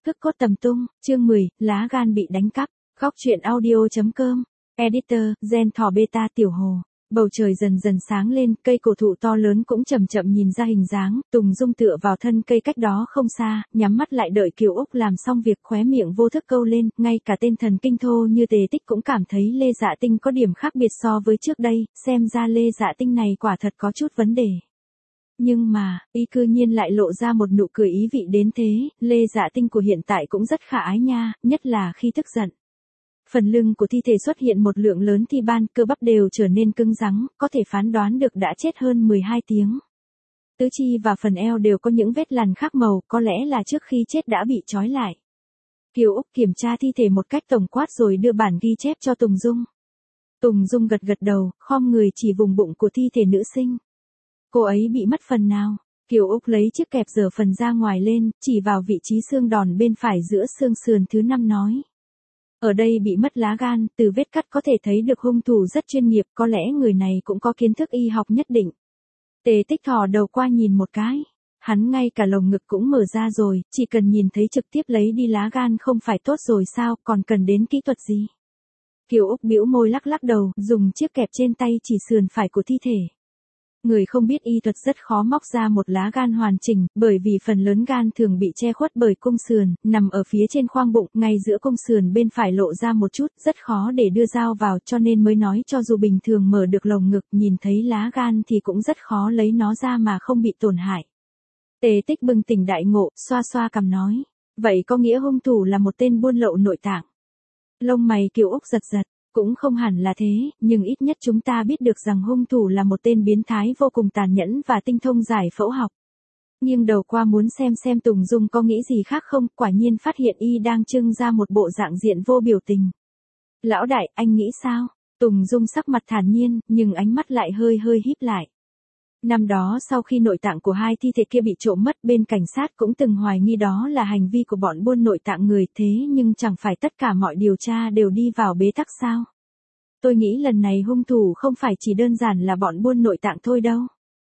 Cước cốt tầm tung, chương 10, lá gan bị đánh cắp. Góc truyện audio.com. Editor, Gen Thỏ Beta Tiểu Hồ. Bầu trời dần dần sáng lên, cây cổ thụ to lớn cũng chậm chậm nhìn ra hình dáng, Tùng Dung tựa vào thân cây cách đó không xa, nhắm mắt lại đợi Kiều Úc làm xong việc, khóe miệng vô thức câu lên, ngay cả tên thần kinh thô như Tề Tích cũng cảm thấy Lê Dạ Tinh có điểm khác biệt so với trước đây, xem ra Lê Dạ Tinh này quả thật có chút vấn đề. Nhưng mà, y cư nhiên lại lộ ra một nụ cười ý vị đến thế, Lê Dạ Tinh của hiện tại cũng rất khả ái nha, nhất là khi tức giận. Phần lưng của thi thể xuất hiện một lượng lớn thi ban, cơ bắp đều trở nên cứng rắn, có thể phán đoán được đã chết hơn 12 tiếng. Tứ chi và phần eo đều có những vết lằn khác màu, có lẽ là trước khi chết đã bị trói lại. Kiều Úc kiểm tra thi thể một cách tổng quát rồi đưa bản ghi chép cho Tùng Dung. Tùng Dung gật gật đầu, khom người chỉ vùng bụng của thi thể nữ sinh. Cô ấy bị mất phần nào? Kiều Úc lấy chiếc kẹp giở phần ra ngoài lên, chỉ vào vị trí xương đòn bên phải giữa xương sườn thứ 5 nói. Ở đây bị mất lá gan, từ vết cắt có thể thấy được hung thủ rất chuyên nghiệp, có lẽ người này cũng có kiến thức y học nhất định. Tề Tích thò đầu qua nhìn một cái. Hắn ngay cả lồng ngực cũng mở ra rồi, chỉ cần nhìn thấy trực tiếp lấy đi lá gan không phải tốt rồi sao, còn cần đến kỹ thuật gì? Kiều Úc bĩu môi lắc lắc đầu, dùng chiếc kẹp trên tay chỉ sườn phải của thi thể. Người không biết y thuật rất khó móc ra một lá gan hoàn chỉnh, bởi vì phần lớn gan thường bị che khuất bởi cung sườn, nằm ở phía trên khoang bụng, ngay giữa cung sườn bên phải lộ ra một chút, rất khó để đưa dao vào, cho nên mới nói cho dù bình thường mở được lồng ngực, nhìn thấy lá gan thì cũng rất khó lấy nó ra mà không bị tổn hại. Tề Tích bừng tỉnh đại ngộ, xoa xoa cằm nói, vậy có nghĩa hung thủ là một tên buôn lậu nội tạng. Lông mày Kiều Úc giật giật. Cũng không hẳn là thế, nhưng ít nhất chúng ta biết được rằng hung thủ là một tên biến thái vô cùng tàn nhẫn và tinh thông giải phẫu học. Nghiêng đầu qua muốn xem Tùng Dung có nghĩ gì khác không, quả nhiên phát hiện y đang trưng ra một bộ dạng diện vô biểu tình. Lão đại, anh nghĩ sao? Tùng Dung sắc mặt thản nhiên, nhưng ánh mắt lại hơi híp lại. Năm đó sau khi nội tạng của hai thi thể kia bị trộm mất, bên cảnh sát cũng từng hoài nghi đó là hành vi của bọn buôn nội tạng người, thế nhưng chẳng phải tất cả mọi điều tra đều đi vào bế tắc sao? Tôi nghĩ lần này hung thủ không phải chỉ đơn giản là bọn buôn nội tạng thôi đâu.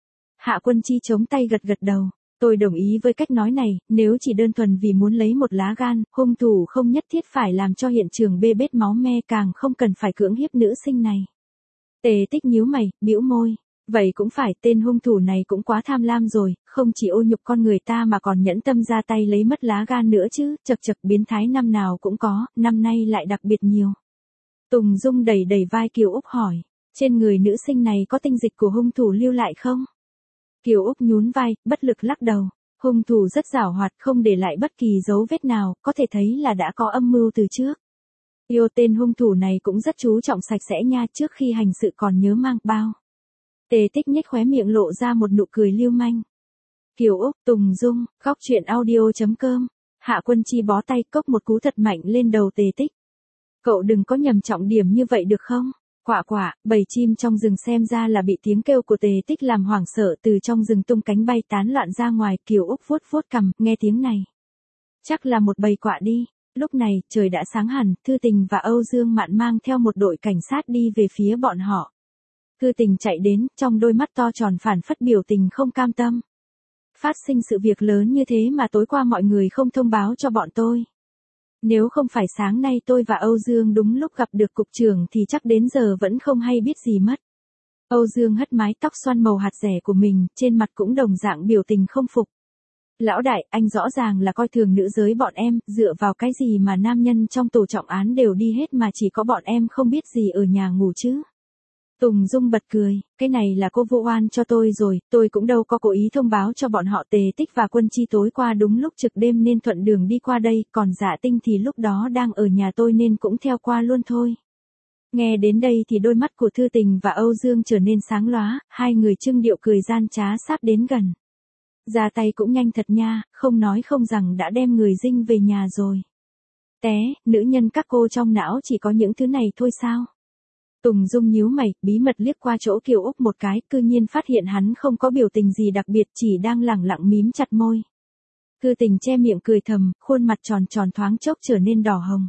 Hạ Quân Chi chống tay gật gật đầu. Tôi đồng ý với cách nói này, nếu chỉ đơn thuần vì muốn lấy một lá gan, hung thủ không nhất thiết phải làm cho hiện trường bê bết máu me, càng không cần phải cưỡng hiếp nữ sinh này. Tề Tích nhíu mày, bĩu môi. Vậy cũng phải, tên hung thủ này cũng quá tham lam rồi, không chỉ ô nhục con người ta mà còn nhẫn tâm ra tay lấy mất lá gan nữa chứ, chật biến thái năm nào cũng có, năm nay lại đặc biệt nhiều. Tùng Dung đẩy vai Kiều Úc hỏi, trên người nữ sinh này có tinh dịch của hung thủ lưu lại không? Kiều Úc nhún vai, bất lực lắc đầu, hung thủ rất giảo hoạt, không để lại bất kỳ dấu vết nào, có thể thấy là đã có âm mưu từ trước. Yêu tên hung thủ này cũng rất chú trọng sạch sẽ nha, trước khi hành sự còn nhớ mang bao. Tề Tích nhếch khóe miệng lộ ra một nụ cười lưu manh. Kiều Úc, Tùng Dung, góc truyện audio.com. Hạ Quân Chi bó tay cốc một cú thật mạnh lên đầu Tề Tích. Cậu đừng có nhầm trọng điểm như vậy được không? Quạ, bầy chim trong rừng xem ra là bị tiếng kêu của Tề Tích làm hoảng sợ, từ trong rừng tung cánh bay tán loạn ra ngoài. Kiều Úc vuốt cằm, nghe tiếng này. Chắc là một bầy quạ đi. Lúc này, trời đã sáng hẳn, Thư Tình và Âu Dương Mạn mang theo một đội cảnh sát đi về phía bọn họ. Thư Tình chạy đến, trong đôi mắt to tròn phản phất biểu tình không cam tâm. Phát sinh sự việc lớn như thế mà tối qua mọi người không thông báo cho bọn tôi. Nếu không phải sáng nay tôi và Âu Dương đúng lúc gặp được cục trưởng thì chắc đến giờ vẫn không hay biết gì mất. Âu Dương hất mái tóc xoăn màu hạt rẻ của mình, trên mặt cũng đồng dạng biểu tình không phục. Lão đại, anh rõ ràng là coi thường nữ giới bọn em, dựa vào cái gì mà nam nhân trong tổ trọng án đều đi hết mà chỉ có bọn em không biết gì ở nhà ngủ chứ? Tùng Dung bật cười, cái này là cô vô oan cho tôi rồi, tôi cũng đâu có cố ý thông báo cho bọn họ. Tề Tích và Quân Chi tối qua đúng lúc trực đêm nên thuận đường đi qua đây, còn Dạ Tinh thì lúc đó đang ở nhà tôi nên cũng theo qua luôn thôi. Nghe đến đây thì đôi mắt của Thư Tình và Âu Dương trở nên sáng lóa, hai người trưng điệu cười gian trá sắp đến gần. Ra tay cũng nhanh thật nha, không nói không rằng đã đem người dinh về nhà rồi. Té, nữ nhân các cô trong não chỉ có những thứ này thôi sao? Tùng Dung nhíu mày, bí mật liếc qua chỗ Kiều Úc một cái, cư nhiên phát hiện hắn không có biểu tình gì đặc biệt, chỉ đang lẳng lặng mím chặt môi. Thư Tình che miệng cười thầm, khuôn mặt tròn thoáng chốc trở nên đỏ hồng.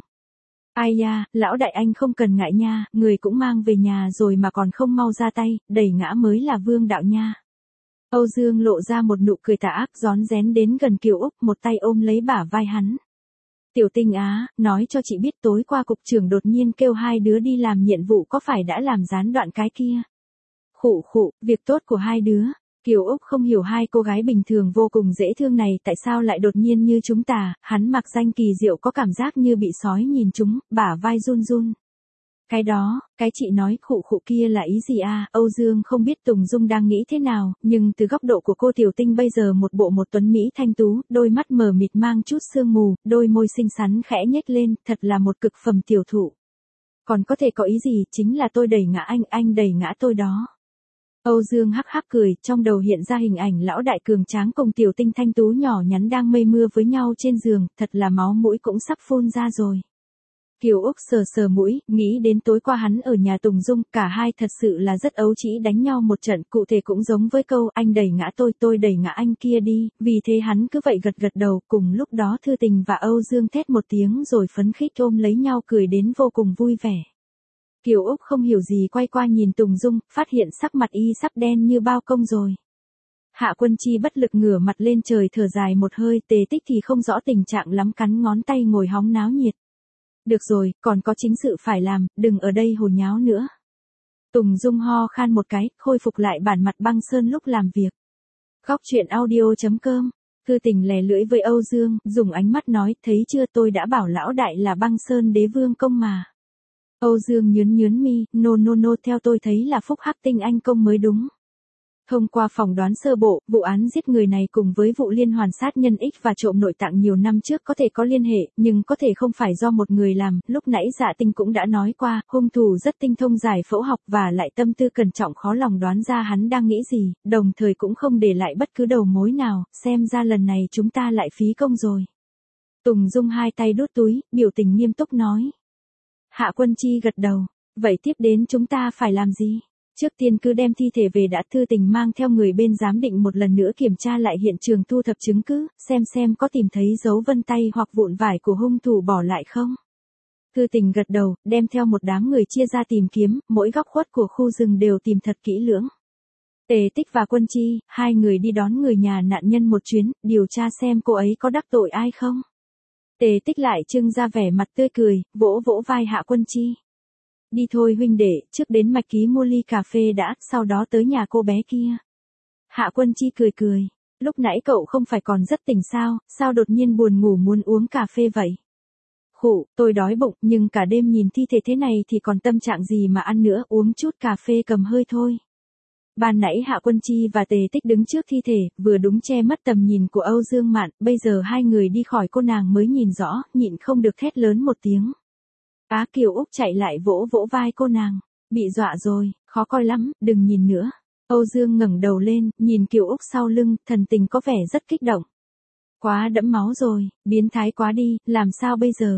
Ai da, lão đại anh không cần ngại nha, người cũng mang về nhà rồi mà còn không mau ra tay, đẩy ngã mới là vương đạo nha. Âu Dương lộ ra một nụ cười tà ác, rón rén đến gần Kiều Úc, một tay ôm lấy bả vai hắn. Tiểu Tinh á, nói cho chị biết tối qua cục trưởng đột nhiên kêu hai đứa đi làm nhiệm vụ có phải đã làm gián đoạn cái kia. Khụ khụ, việc tốt của hai đứa. Kiều Úc không hiểu hai cô gái bình thường vô cùng dễ thương này tại sao lại đột nhiên như chúng ta, hắn mặc danh kỳ diệu có cảm giác như bị sói nhìn chúng, bả vai run run. Cái đó, cái chị nói khụ khụ kia là ý gì à? Âu Dương không biết Tùng Dung đang nghĩ thế nào, nhưng từ góc độ của cô Tiểu Tinh bây giờ một bộ một tuấn Mỹ thanh tú, đôi mắt mờ mịt mang chút sương mù, đôi môi xinh xắn khẽ nhếch lên, thật là một cực phẩm tiểu thụ. Còn có thể có ý gì, chính là tôi đẩy ngã anh đẩy ngã tôi đó. Âu Dương hắc hắc cười, trong đầu hiện ra hình ảnh lão đại cường tráng cùng Tiểu Tinh thanh tú nhỏ nhắn đang mây mưa với nhau trên giường, thật là máu mũi cũng sắp phun ra rồi. Kiều Úc sờ sờ mũi, nghĩ đến tối qua hắn ở nhà Tùng Dung, cả hai thật sự là rất ấu trĩ đánh nhau một trận, cụ thể cũng giống với câu anh đẩy ngã tôi đẩy ngã anh kia đi, vì thế hắn cứ vậy gật gật đầu, cùng lúc đó Thư Tình và Âu Dương thét một tiếng rồi phấn khích ôm lấy nhau cười đến vô cùng vui vẻ. Kiều Úc không hiểu gì quay qua nhìn Tùng Dung, phát hiện sắc mặt y sắp đen như bao công rồi. Hạ Quân Chi bất lực ngửa mặt lên trời thở dài một hơi, Tề Tích thì không rõ tình trạng lắm cắn ngón tay ngồi hóng náo nhiệt. Được rồi, còn có chính sự phải làm, đừng ở đây hồ nháo nữa. Tùng Dung ho khan một cái, khôi phục lại bản mặt băng sơn lúc làm việc. Góc truyện audio.com, Thư Tình lè lưỡi với Âu Dương, dùng ánh mắt nói, thấy chưa tôi đã bảo lão đại là băng sơn đế vương công mà. Âu Dương nhớn mi, no, theo tôi thấy là Phúc Hắc Tinh Anh công mới đúng. Thông qua phỏng đoán sơ bộ, vụ án giết người này cùng với vụ liên hoàn sát nhân X và trộm nội tạng nhiều năm trước có thể có liên hệ, nhưng có thể không phải do một người làm, lúc nãy Dạ Tinh cũng đã nói qua, hung thủ rất tinh thông giải phẫu học và lại tâm tư cẩn trọng khó lòng đoán ra hắn đang nghĩ gì, đồng thời cũng không để lại bất cứ đầu mối nào, xem ra lần này chúng ta lại phí công rồi. Tùng Dung hai tay đút túi, biểu tình nghiêm túc nói. Hạ Quân Chi gật đầu, vậy tiếp đến chúng ta phải làm gì? Trước tiên cứ đem thi thể về đã. Thư Tình mang theo người bên giám định một lần nữa kiểm tra lại hiện trường thu thập chứng cứ, xem có tìm thấy dấu vân tay hoặc vụn vải của hung thủ bỏ lại không. Thư Tình gật đầu, đem theo một đám người chia ra tìm kiếm, mỗi góc khuất của khu rừng đều tìm thật kỹ lưỡng. Tề Tích và Quân Chi, hai người đi đón người nhà nạn nhân một chuyến, điều tra xem cô ấy có đắc tội ai không. Tề Tích lại trưng ra vẻ mặt tươi cười, vỗ vỗ vai Hạ Quân Chi. Đi thôi huynh đệ, trước đến Mạch Ký mua ly cà phê đã, sau đó tới nhà cô bé kia. Hạ Quân Chi cười, lúc nãy cậu không phải còn rất tỉnh sao đột nhiên buồn ngủ muốn uống cà phê vậy? Khụ, tôi đói bụng, nhưng cả đêm nhìn thi thể thế này thì còn tâm trạng gì mà ăn nữa, uống chút cà phê cầm hơi thôi. Ban nãy Hạ Quân Chi và Tề Tích đứng trước thi thể, vừa đúng che mất tầm nhìn của Âu Dương Mạn, bây giờ hai người đi khỏi cô nàng mới nhìn rõ, nhịn không được thét lớn một tiếng. Kiều Úc chạy lại vỗ vỗ vai cô nàng, bị dọa rồi, khó coi lắm, đừng nhìn nữa. Âu Dương ngẩng đầu lên, nhìn Kiều Úc sau lưng, thần tình có vẻ rất kích động. Quá đẫm máu rồi, biến thái quá đi, làm sao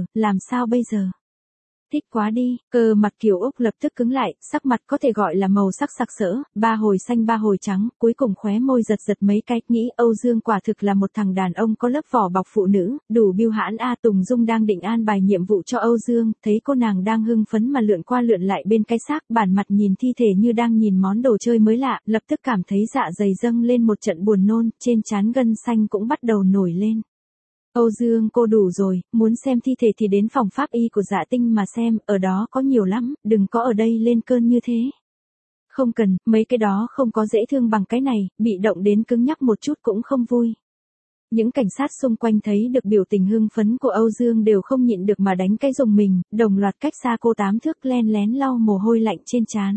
bây giờ? Thích quá đi, cơ mặt Kiều Úc lập tức cứng lại, sắc mặt có thể gọi là màu sắc sặc sỡ, ba hồi xanh ba hồi trắng, cuối cùng khóe môi giật mấy cái, nghĩ Âu Dương quả thực là một thằng đàn ông có lớp vỏ bọc phụ nữ, đủ bưu hãn a. Tùng Dung đang định an bài nhiệm vụ cho Âu Dương, thấy cô nàng đang hưng phấn mà lượn qua lượn lại bên cái xác, bản mặt nhìn thi thể như đang nhìn món đồ chơi mới lạ, lập tức cảm thấy dạ dày dâng lên một trận buồn nôn, trên trán gân xanh cũng bắt đầu nổi lên. Âu Dương cô đủ rồi, muốn xem thi thể thì đến phòng pháp y của Dạ Tinh mà xem, ở đó có nhiều lắm, đừng có ở đây lên cơn như thế. Không cần, mấy cái đó không có dễ thương bằng cái này, bị động đến cứng nhắc một chút cũng không vui. Những cảnh sát xung quanh thấy được biểu tình hưng phấn của Âu Dương đều không nhịn được mà đánh cái rùng mình, đồng loạt cách xa cô 8 thước len lén lau mồ hôi lạnh trên trán.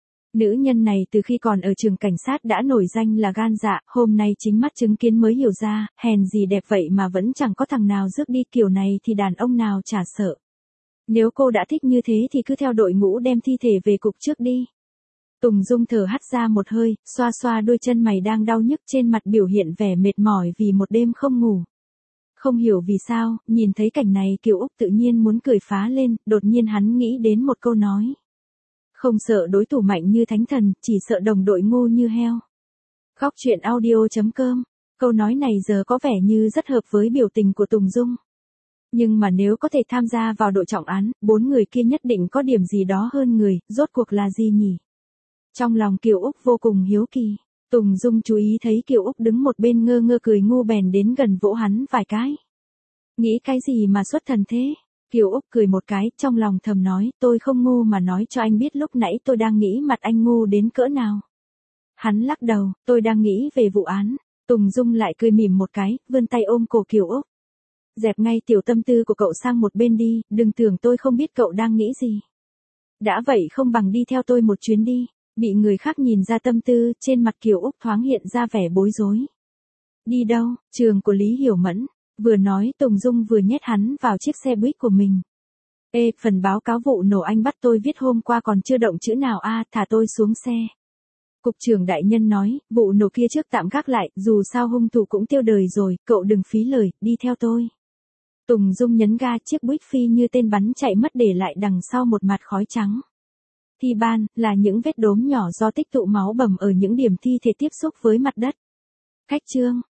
Nữ nhân này từ khi còn ở trường cảnh sát đã nổi danh là gan dạ, hôm nay chính mắt chứng kiến mới hiểu ra, hèn gì đẹp vậy mà vẫn chẳng có thằng nào rước đi, kiểu này thì đàn ông nào chả sợ. Nếu cô đã thích như thế thì cứ theo đội ngũ đem thi thể về cục trước đi. Tùng Dung thở hắt ra một hơi, xoa xoa đôi chân mày đang đau nhức, trên mặt biểu hiện vẻ mệt mỏi vì một đêm không ngủ. Không hiểu vì sao, nhìn thấy cảnh này Kiều Úc tự nhiên muốn cười phá lên, đột nhiên hắn nghĩ đến một câu nói. Không sợ đối thủ mạnh như thánh thần, chỉ sợ đồng đội ngu như heo. Góc truyện audio.com, câu nói này giờ có vẻ như rất hợp với biểu tình của Tùng Dung. Nhưng mà nếu có thể tham gia vào đội trọng án, 4 người kia nhất định có điểm gì đó hơn người, rốt cuộc là gì nhỉ? Trong lòng Kiều Úc vô cùng hiếu kỳ, Tùng Dung chú ý thấy Kiều Úc đứng một bên ngơ ngơ cười ngu bèn đến gần vỗ hắn vài cái. Nghĩ cái gì mà xuất thần thế? Kiều Úc cười một cái, trong lòng thầm nói, tôi không ngu mà nói cho anh biết lúc nãy tôi đang nghĩ mặt anh ngu đến cỡ nào. Hắn lắc đầu, tôi đang nghĩ về vụ án. Tùng Dung lại cười mỉm một cái, vươn tay ôm cổ Kiều Úc. Dẹp ngay tiểu tâm tư của cậu sang một bên đi, đừng tưởng tôi không biết cậu đang nghĩ gì. Đã vậy không bằng đi theo tôi một chuyến đi. Bị người khác nhìn ra tâm tư, trên mặt Kiều Úc thoáng hiện ra vẻ bối rối. Đi đâu? Trường của Lý Hiểu Mẫn. Vừa nói Tùng Dung vừa nhét hắn vào chiếc xe buýt của mình. Ê, phần báo cáo vụ nổ anh bắt tôi viết hôm qua còn chưa động chữ nào thả tôi xuống xe. Cục trưởng đại nhân nói, vụ nổ kia trước tạm gác lại, dù sao hung thủ cũng tiêu đời rồi, cậu đừng phí lời, đi theo tôi. Tùng Dung nhấn ga, chiếc buýt phi như tên bắn chạy mất để lại đằng sau một mặt khói trắng. Thi ban, là những vết đốm nhỏ do tích tụ máu bầm ở những điểm thi thể tiếp xúc với mặt đất. Khách trương,